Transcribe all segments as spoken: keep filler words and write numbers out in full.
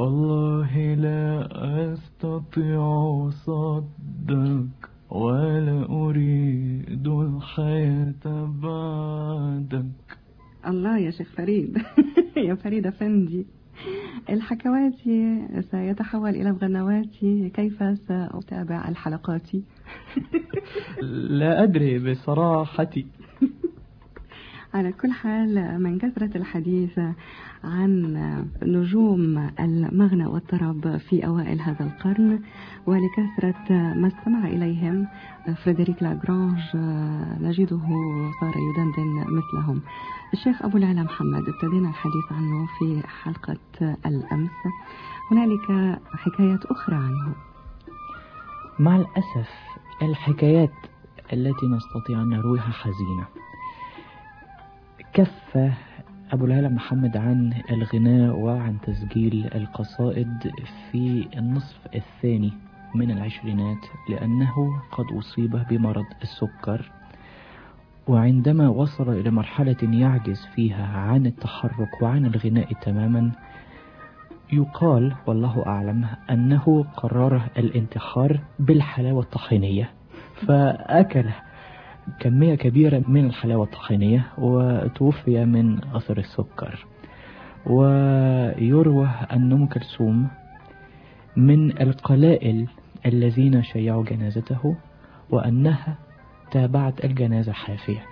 والله لا أستطيع صدك ولا أريد الحياة بعدك. الله يا شيخ فريد. يا فريد أفندي، الحكواتي سيتحول إلى بغنواتي، كيف سأتابع الحلقات؟ لا أدري بصراحة. على كل حال، من كثرة الحديث عن نجوم المغنى والطرب في أوائل هذا القرن ولكثرة ما استمع إليهم فريدريك لاغرانج، نجده صار يدندن مثلهم. الشيخ أبو العلا محمد ابتدينا الحديث عنه في حلقة الأمس، هنالك حكايات أخرى عنه. مع الأسف الحكايات التي نستطيع أن نرويها حزينة. كف أبو العلا محمد عن الغناء وعن تسجيل القصائد في النصف الثاني من العشرينات لأنه قد أصيب بمرض السكر، وعندما وصل إلى مرحلة يعجز فيها عن التحرك وعن الغناء تماما، يقال والله أعلم أنه قرر الانتحار بالحلاوة الطحينية، فأكل كمية كبيرة من الحلاوة الطحينية وتوفي من أثر السكر. ويروى أن أم كلثوم من القلائل الذين شيعوا جنازته وأنها تابعت الجنازة حافية.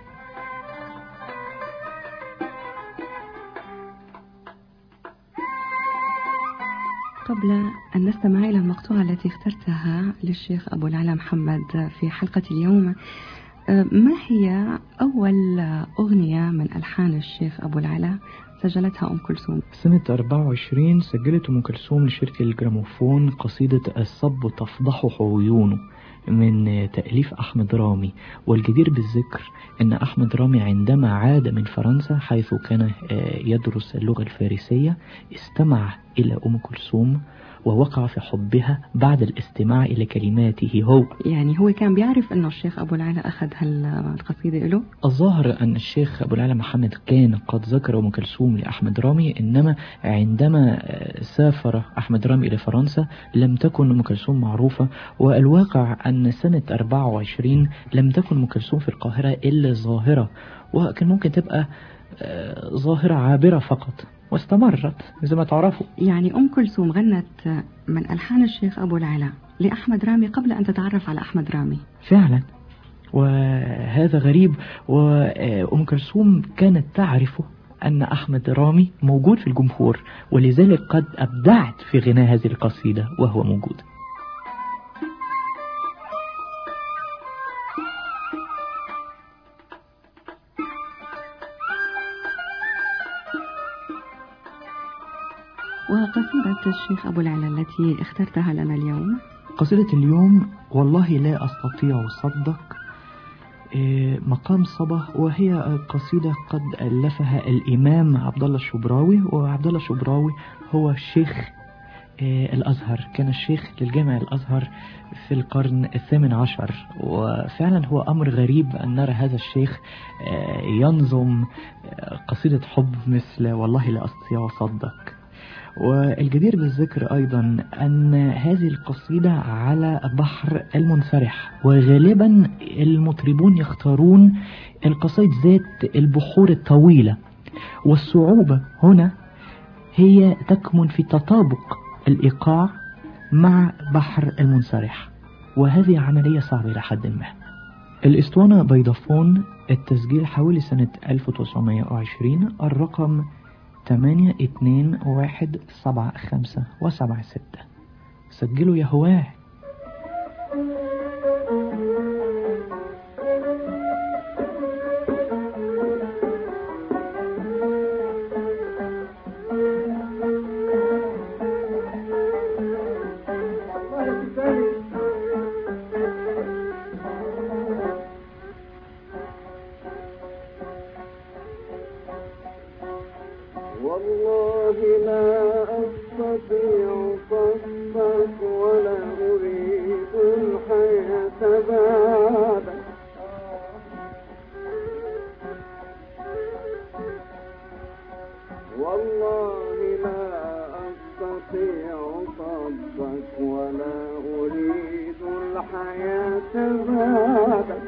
قبل أن نستمع إلى المقطوعة التي اخترتها للشيخ أبو العلا محمد في حلقة اليوم، ما هي أول أغنية من ألحان الشيخ أبو العلا سجلتها أم كلثوم؟ سنة أربعة وعشرين سجلت أم كلثوم لشركة الجراموفون قصيدة الصب تفضح عيونه من تأليف أحمد رامي. والجدير بالذكر أن أحمد رامي عندما عاد من فرنسا حيث كان يدرس اللغة الفارسية استمع إلى أم كلثوم ووقع في حبها بعد الاستماع إلى كلماته هو. يعني هو كان بيعرف أنه الشيخ أبو العلا أخذ هالقصيدة له؟ الظاهر أن الشيخ أبو العلا محمد كان قد ذكر أم كلثوم لأحمد رامي، إنما عندما سافر أحمد رامي إلى فرنسا لم تكن أم كلثوم معروفة. والواقع أن سنة أربعة وعشرين لم تكن أم كلثوم في القاهرة إلا ظاهرة، وكان ممكن تبقى ظاهرة عابرة فقط واستمرت زي ما تعرفوا. يعني أم كلثوم غنت من ألحان الشيخ أبو العلا لأحمد رامي قبل أن تتعرف على أحمد رامي فعلا، وهذا غريب. وأم كلثوم كانت تعرف أن أحمد رامي موجود في الجمهور، ولذلك قد أبدعت في غناء هذه القصيدة وهو موجود. وقصيدة الشيخ أبو العلا التي اخترتها لنا اليوم؟ قصيدة اليوم والله لا أستطيع صدق مقام صبا، وهي قصيدة قد ألفها الإمام عبد الله الشبراوي. وعبد الله الشبراوي هو الشيخ الأزهر، كان الشيخ للجامع الأزهر في القرن الثامن عشر. وفعلا هو أمر غريب أن نرى هذا الشيخ ينظم قصيدة حب مثل والله لا أستطيع صدق. والجدير بالذكر أيضا أن هذه القصيدة على بحر المنسرح، وغالبا المطربون يختارون القصائد ذات البحور الطويلة، والصعوبة هنا هي تكمن في تطابق الإيقاع مع بحر المنسرح، وهذه عملية صعبة إلى حد ما. الإسطوانة بيضافون، التسجيل حوالي سنة ألف وتسعمائة وعشرين، الرقم ثمانية اثنين واحد سبعة خمسة وسبعة ستة. سجلوا يا هواه. والله لا أستطيع صدق ولا أريد الحياة بعدك. والله لا أستطيع الحياة بعدك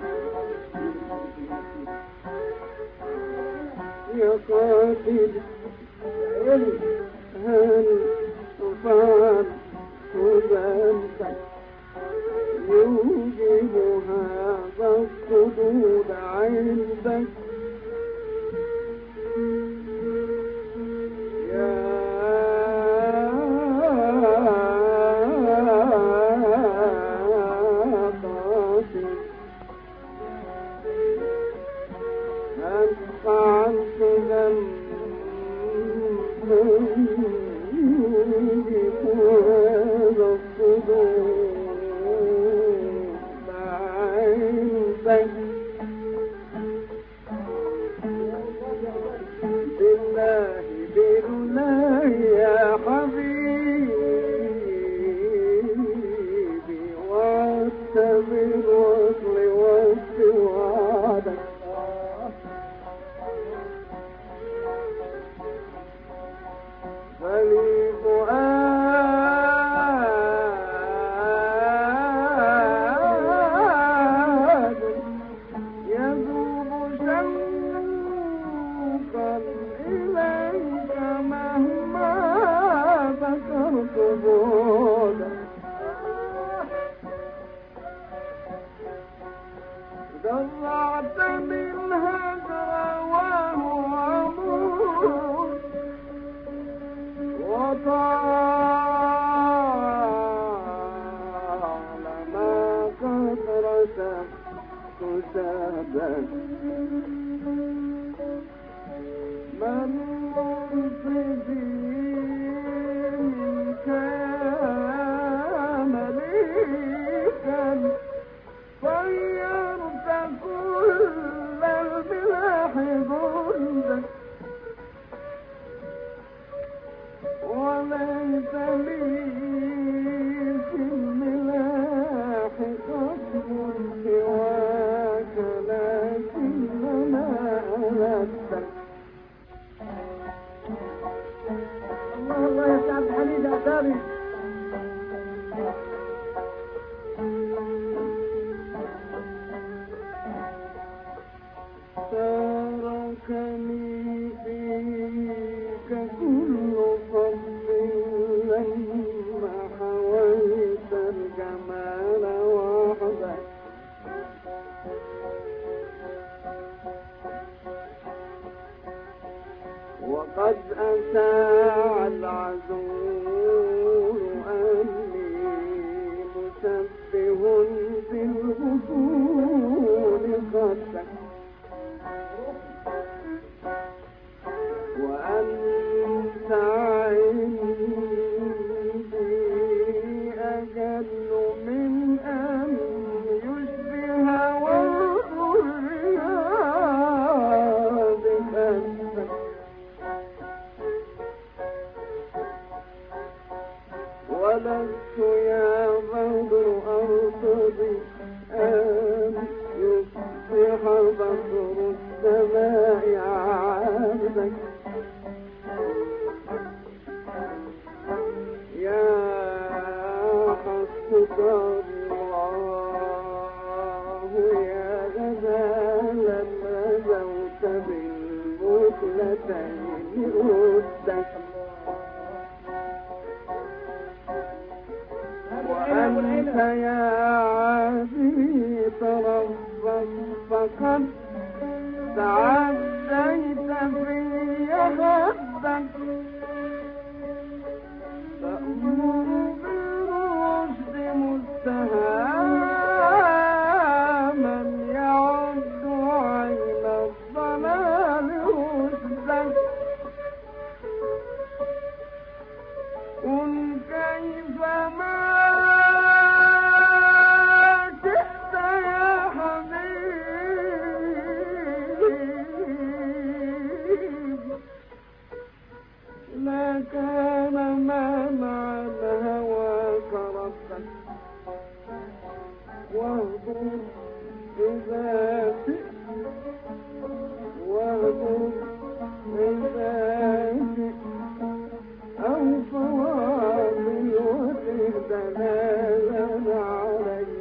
يا قاتل هل فعل وذنبك يوجب هذا الصدود عندك يا قاتل هل فعلت ذنبا يوجب هذا الصدود عندك بالله بالله يا حبيبي واعتبر وصل وصل وعدك فلي فؤاد يذوب شوقا إليك مهما ذكرت بعدك ضرعتني الهجر وهو أمور وطالما كثرت تسابك من مرتدين كان مليكا طيرت كل البلاح ضدك وليس لي في الملاح قسم سواك لكنما أردتك الله الله يا سعد حميد أعتابي تركني فيك كل فضل لما حويت الجمال وحدك وقد أساء العذور أني مسبه بالغصون خدك وأنت عندي أجل من أن يشبه والرياض خدك ولست يا بدر أرتضي أن يصبح بصر السماء عابدك يا حسبك الله يا غزالا نزوت بالبطلتين ردك وأنت يا عابدي تربص فقد تعديت في خدك تأمر بالرشد مستهاما يعد عين الضلال رشدك قل كيفما شئت يا حبيبي ما كان ما مع الهوى كربك واهضر إذا شئت واهضر إذا شئت أو فواضل وإهدنا لنا عليك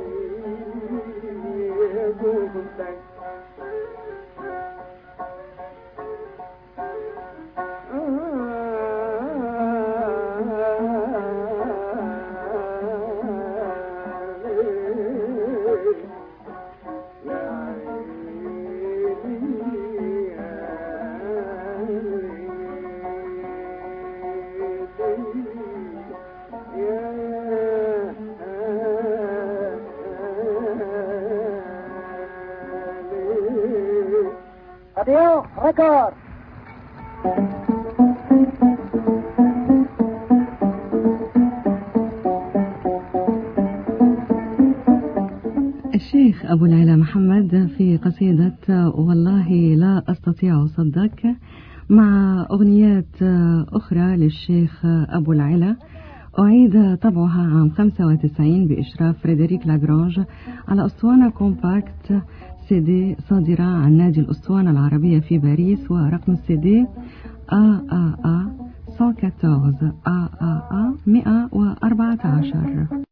أديو ريكورد. الشيخ أبو العلا محمد في قصيدة والله لا أستطيع أصدق، مع أغنيات أخرى للشيخ أبو العلا أعيد طبعها عام خمسة وتسعين بإشراف فريدريك لاغرانج على أسطوانة كومباكت سي دي صادرة عن نادي الأسطوانة العربية في باريس، ورقم السي دي آ آ آ مئة وأربعة عشر.